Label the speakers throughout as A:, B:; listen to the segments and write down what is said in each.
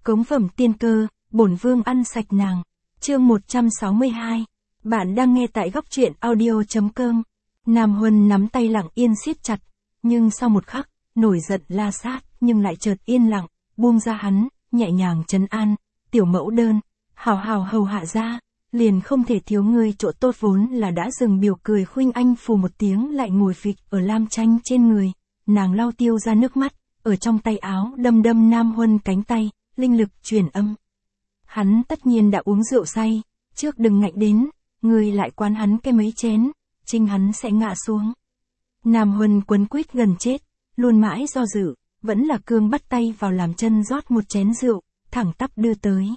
A: Cống phẩm tiên cơ, bổn vương ăn sạch nàng. Chương 162. Bạn đang nghe tại góc truyện audio.com. Nam Huân nắm tay Lặng Yên siết chặt, nhưng sau một khắc, nổi giận La Sát nhưng lại chợt yên lặng, buông ra hắn, nhẹ nhàng trấn an, tiểu mẫu đơn, hào hào hầu hạ ra, liền không thể thiếu ngươi chỗ tốt vốn là đã dừng biểu cười. Khuynh Anh phù một tiếng lại ngồi phịch ở Lam Tranh trên người, nàng lau tiêu ra nước mắt, ở trong tay áo đâm đâm Nam Huân cánh tay, linh lực truyền âm. Hắn tất nhiên đã uống rượu say, trước đừng ngạnh đến, ngươi lại quán hắn cái mấy chén, trinh hắn sẽ ngã xuống. Nam Huân quấn quýt gần chết, luôn mãi do dự, vẫn là cương bắt tay vào làm chân rót một chén rượu, thẳng tắp đưa tới.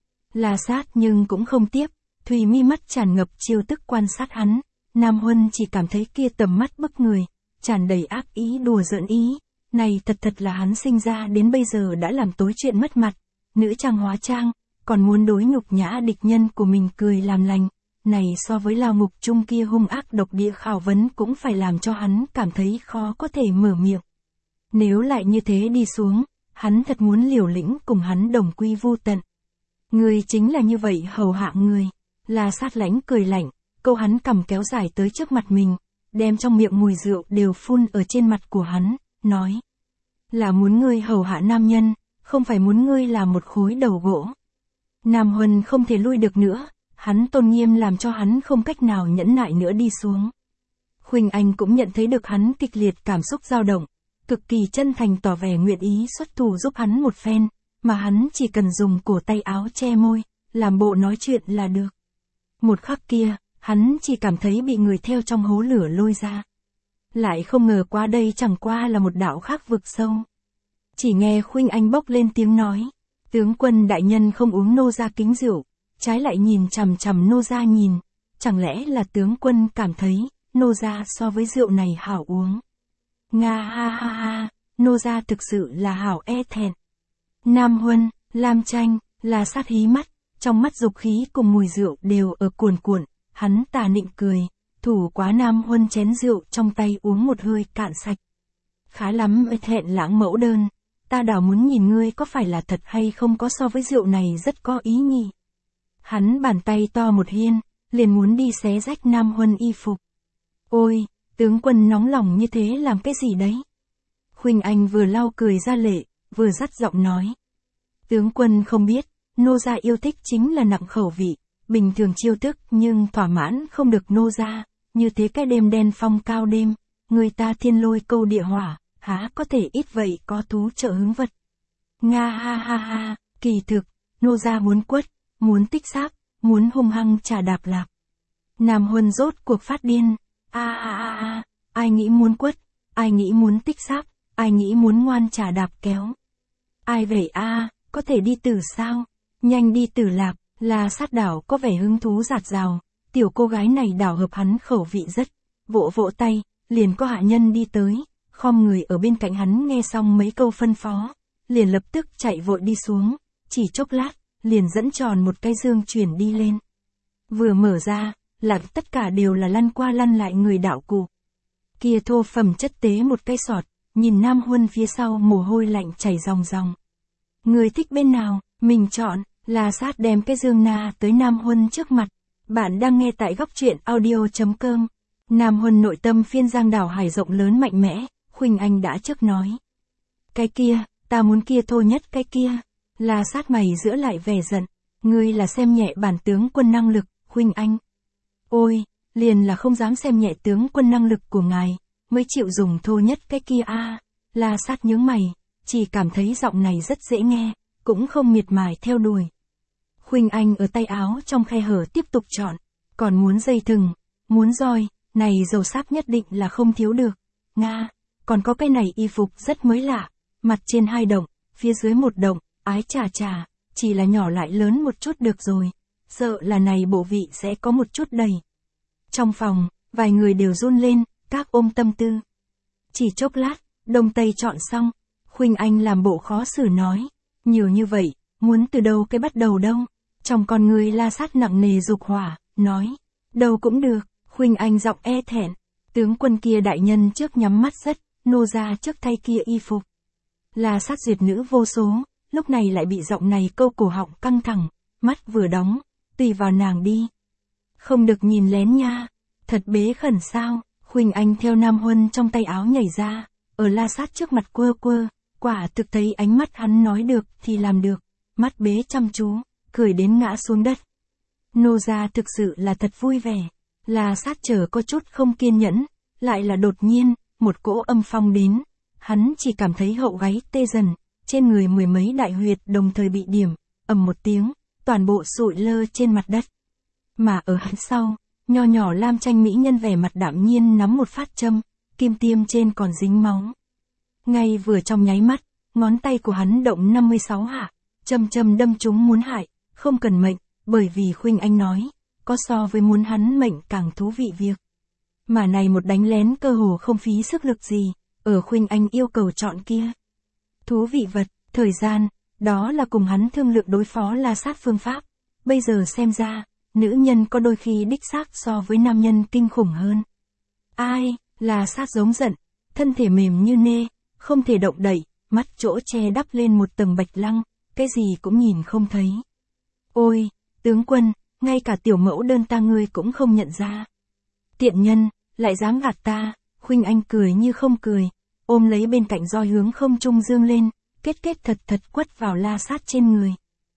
A: La Sát nhưng cũng không tiếp, thùy mi mắt tràn ngập chiêu tức quan sát hắn, Nam Huân chỉ cảm thấy kia tầm mắt bức người, tràn đầy ác ý đùa giỡn ý, này thật là hắn sinh ra đến bây giờ đã làm tối chuyện mất mặt, nữ trang hóa trang, còn muốn đối nhục nhã địch nhân của mình cười làm lành, này so với lao ngục chung kia hung ác độc địa khảo vấn cũng phải làm cho hắn cảm thấy khó có thể mở miệng. Nếu lại như thế đi xuống, hắn thật muốn liều lĩnh cùng hắn đồng quy vu tận. Người chính là như vậy hầu hạ người. La Sát lãnh cười lạnh, câu hắn cầm kéo dài tới trước mặt mình, đem trong miệng mùi rượu đều phun ở trên mặt của hắn, nói. Là muốn ngươi hầu hạ nam nhân, không phải muốn ngươi làm một khối đầu gỗ. Nam Huân không thể lui được nữa, hắn tôn nghiêm làm cho hắn không cách nào nhẫn nại nữa đi xuống. Khuynh Anh cũng nhận thấy được hắn kịch liệt cảm xúc dao động, cực kỳ chân thành tỏ vẻ nguyện ý xuất thủ giúp hắn một phen, mà hắn chỉ cần dùng cổ tay áo che môi, làm bộ nói chuyện là được. Một khắc kia, hắn chỉ cảm thấy bị người theo trong hố lửa lôi ra. Lại không ngờ qua đây chẳng qua là một đạo khác vực sâu. Chỉ nghe Khuynh Anh bốc lên tiếng nói, tướng quân đại nhân không uống nô gia kính rượu, trái lại nhìn chằm chằm nô gia nhìn, chẳng lẽ là tướng quân cảm thấy, nô gia so với rượu này hảo uống. Nga ha ha ha, nô gia thực sự là hảo e thẹn. Nam Huân, Lam Tranh, La Sát hí mắt, trong mắt dục khí cùng mùi rượu đều ở cuồn cuộn, hắn tà nịnh cười, thủ quá Nam Huân chén rượu trong tay uống một hơi cạn sạch. Khá lắm e thẹn lãng mẫu đơn, ta đảo muốn nhìn ngươi có phải là thật hay không có so với rượu này rất có ý nhỉ. Hắn bàn tay to một hiên, liền muốn đi xé rách Nam Huân y phục. Ôi, tướng quân nóng lòng như thế làm cái gì đấy? Khuynh Anh vừa lau cười ra lệ, vừa dắt giọng nói. Tướng quân không biết, nô gia yêu thích chính là nặng khẩu vị, bình thường chiêu thức nhưng thỏa mãn không được nô gia, như thế cái đêm đen phong cao đêm, người ta thiên lôi câu địa hỏa, há có thể ít vậy có thú trợ hứng vật. Nga ha ha ha, kỳ thực, nô gia muốn quất, muốn tích sáp, muốn hung hăng trà đạp lạc. Nam Huân rốt cuộc phát điên, ai nghĩ muốn quất, ai nghĩ muốn tích sáp, ai nghĩ muốn ngoan trà đạp kéo. Ai vậy có thể đi tử sao? Nhanh đi tử lạc, La Sát đảo có vẻ hứng thú rạt rào, tiểu cô gái này đảo hợp hắn khẩu vị rất, vỗ vỗ tay, liền có hạ nhân đi tới, khom người ở bên cạnh hắn nghe xong mấy câu phân phó, liền lập tức chạy vội đi xuống, chỉ chốc lát, liền dẫn tròn một cái dương chuyển đi lên. Vừa mở ra, là tất cả đều là lăn qua lăn lại người đạo cụ. Kia thô phẩm chất tế một cây sọt, nhìn Nam Huân phía sau mồ hôi lạnh chảy ròng ròng. Người thích bên nào, mình chọn. La Sát đem cái dương na tới Nam Huân trước mặt. Bạn đang nghe tại góc truyện audio.com. Nam Huân nội tâm phiên giang đảo hải rộng lớn mạnh mẽ, Khuynh Anh đã trước nói. Cái kia, ta muốn kia thôi nhất cái kia. La Sát mày giữa lại vẻ giận. Ngươi là xem nhẹ bản tướng quân năng lực, Khuynh Anh. Ôi, liền là không dám xem nhẹ tướng quân năng lực của ngài, mới chịu dùng thô nhất cái kia La Sát nhướng mày, chỉ cảm thấy giọng này rất dễ nghe, cũng không miệt mài theo đuổi. Khuynh Anh ở tay áo trong khe hở tiếp tục chọn, còn muốn dây thừng, muốn roi, này dầu sáp nhất định là không thiếu được. Nga, còn có cái này y phục rất mới lạ, mặt trên 2 động, phía dưới 1 động, ái chà, chỉ là nhỏ lại lớn một chút được rồi, sợ là này bộ vị sẽ có một chút đầy. Trong phòng, vài người đều run lên, các ôm tâm tư. Chỉ chốc lát, đông tây chọn xong, Khuynh Anh làm bộ khó xử nói, nhiều như vậy, muốn từ đâu cái bắt đầu đâu. Trong con người La Sát nặng nề dục hỏa, nói, đâu cũng được. Khuynh Anh giọng e thẹn, tướng quân kia đại nhân trước nhắm mắt rất, nô gia trước thay kia y phục. La Sát duyệt nữ vô số, lúc này lại bị giọng này câu cổ họng căng thẳng, mắt vừa đóng, tùy vào nàng đi. Không được nhìn lén nha, thật bế khẩn sao, Khuynh Anh theo Nam Huân trong tay áo nhảy ra, ở La Sát trước mặt quơ quơ, quả thực thấy ánh mắt hắn nói được thì làm được, mắt bế chăm chú, cười đến ngã xuống đất. Nô gia thực sự là thật vui vẻ, La Sát chờ có chút không kiên nhẫn, lại là đột nhiên, một cỗ âm phong đến, hắn chỉ cảm thấy hậu gáy tê dần, trên người mười mấy đại huyệt đồng thời bị điểm, ầm một tiếng, toàn bộ sụi lơ trên mặt đất. Mà ở hắn sau, nho nhỏ Lam Tranh mỹ nhân vẻ mặt đạm nhiên nắm một phát châm, kim tiêm trên còn dính máu. Ngay vừa trong nháy mắt, ngón tay của hắn động 56 hạ, châm đâm chúng muốn hại, không cần mệnh, bởi vì Khuynh Anh nói, có so với muốn hắn mệnh càng thú vị việc. Mà này một đánh lén cơ hồ không phí sức lực gì, ở Khuynh Anh yêu cầu chọn kia. Thú vị vật, thời gian, đó là cùng hắn thương lượng đối phó La Sát phương pháp. Bây giờ xem ra, nữ nhân có đôi khi đích xác so với nam nhân kinh khủng hơn. Ai, La Sát giống giận, thân thể mềm như nê, không thể động đậy, mắt chỗ che đắp lên một tầng bạch lăng, cái gì cũng nhìn không thấy. Ôi, tướng quân, ngay cả tiểu mẫu đơn ta ngươi cũng không nhận ra. Tiện nhân, lại dám gạt ta, Khuynh Anh cười như không cười, ôm lấy bên cạnh roi hướng không trung dương lên, kết thật quất vào La Sát trên người.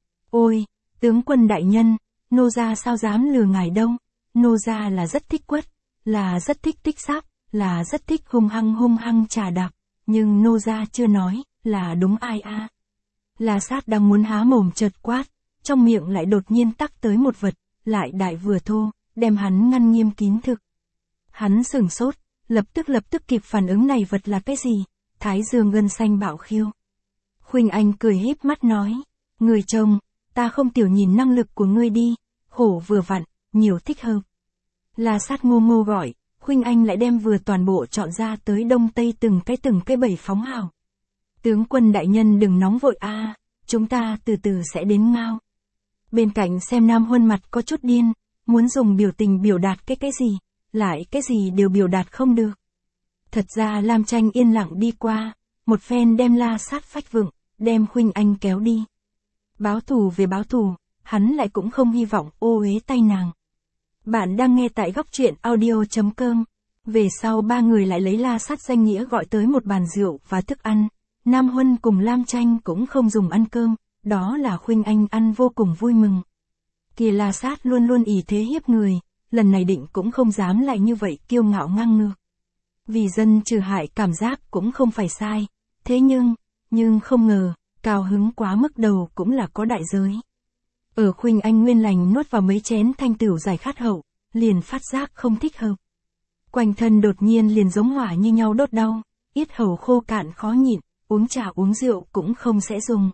A: Ôi, tướng quân đại nhân, nô gia sao dám lừa ngài đâu, nô gia là rất thích quất, là rất thích tích sáp, là rất thích hung hăng trà đạp, nhưng nô gia chưa nói, là đúng ai a? La Sát đang muốn há mồm chợt quát, trong miệng lại đột nhiên tắc tới một vật, lại đại vừa thô, đem hắn ngăn nghiêm kín thực. Hắn sửng sốt, lập tức kịp phản ứng này vật là cái gì, thái dương gân xanh bạo khiêu. Khuynh Anh cười híp mắt nói, người chồng, ta không tiểu nhìn năng lực của ngươi đi, khổ vừa vặn, nhiều thích hợp. La Sát ngô gọi, Khuynh Anh lại đem vừa toàn bộ chọn ra tới đông tây từng cái bầy phóng hào. Tướng quân đại nhân đừng nóng vội a, chúng ta từ từ sẽ đến ngao. Bên cạnh xem Nam Huân mặt có chút điên, muốn dùng biểu tình biểu đạt cái gì, lại cái gì đều biểu đạt không được. Thật ra Lam Tranh yên lặng đi qua, một phen đem La Sát phách vựng, đem Khuynh Anh kéo đi. Báo thù về báo thù, hắn lại cũng không hy vọng ô uế tay nàng. Bạn đang nghe tại góc truyện audio.com. Về sau ba người lại lấy La Sát danh nghĩa gọi tới một bàn rượu và thức ăn. Nam Huân cùng Lam Tranh cũng không dùng ăn cơm, đó là Khuynh Anh ăn vô cùng vui mừng. Kìa La Sát luôn luôn ỷ thế hiếp người, lần này định cũng không dám lại như vậy kiêu ngạo ngang ngược. Vì dân trừ hại cảm giác cũng không phải sai, thế nhưng không ngờ, cao hứng quá mức đầu cũng là có đại giới. Ở Khuynh Anh nguyên lành nuốt vào mấy chén thanh tửu giải khát hậu, liền phát giác không thích hợp. Quanh thân đột nhiên liền giống hỏa như nhau đốt đau, yết hầu khô cạn khó nhịn, uống trà uống rượu cũng không sẽ dùng.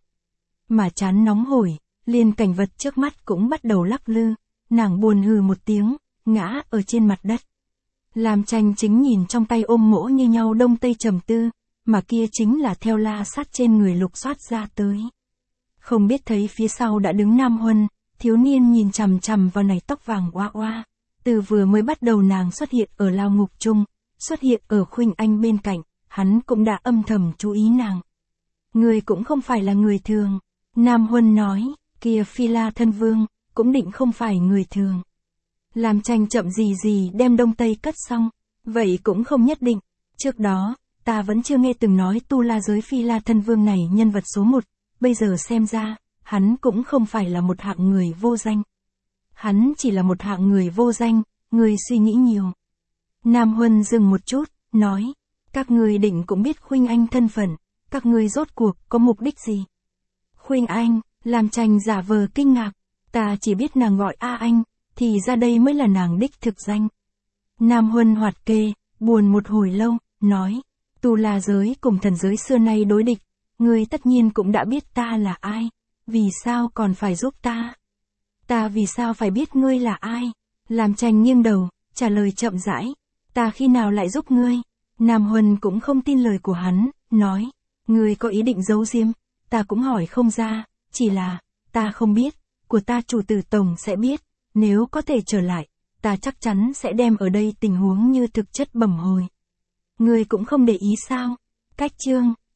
A: Mà chán nóng hổi, liền cảnh vật trước mắt cũng bắt đầu lắc lư, nàng buồn hừ một tiếng, ngã ở trên mặt đất. Lam Tranh chính nhìn trong tay ôm mỗ như nhau đông tây trầm tư, mà kia chính là theo La Sát trên người lục soát ra tới. Không biết thấy phía sau đã đứng Nam Huân, thiếu niên nhìn chằm vào này tóc vàng oa oa. Từ vừa mới bắt đầu nàng xuất hiện ở lao ngục chung, xuất hiện ở Khuynh Anh bên cạnh, hắn cũng đã âm thầm chú ý nàng. Người cũng không phải là người thường. Nam Huân nói, kia Phi La thân vương, cũng định không phải người thường. Lam Tranh chậm gì đem đông tây cất xong, vậy cũng không nhất định. Trước đó, ta vẫn chưa nghe từng nói tu la giới Phi La thân vương này nhân vật số 1, bây giờ xem ra, hắn cũng không phải là một hạng người vô danh. Hắn chỉ là một hạng người vô danh, người suy nghĩ nhiều. Nam Huân dừng một chút, nói, các ngươi định cũng biết Khuynh Anh thân phận, các ngươi rốt cuộc có mục đích gì? Khuynh Anh, Lam Tranh giả vờ kinh ngạc, ta chỉ biết nàng gọi A Anh, thì ra đây mới là nàng đích thực danh. Nam Huân hoạt kê, buồn một hồi lâu, nói, tu la giới cùng thần giới xưa nay đối địch, ngươi tất nhiên cũng đã biết ta là ai, vì sao còn phải giúp ta? Ta vì sao phải biết ngươi là ai? Lam Tranh nghiêng đầu, trả lời chậm rãi, ta khi nào lại giúp ngươi? Nam Huân cũng không tin lời của hắn, nói, ngươi có ý định giấu giếm, ta cũng hỏi không ra, chỉ là, ta không biết, của ta chủ tử tổng sẽ biết, nếu có thể trở lại, ta chắc chắn sẽ đem ở đây tình huống như thực chất bẩm hồi. Ngươi cũng không để ý sao? Cách chương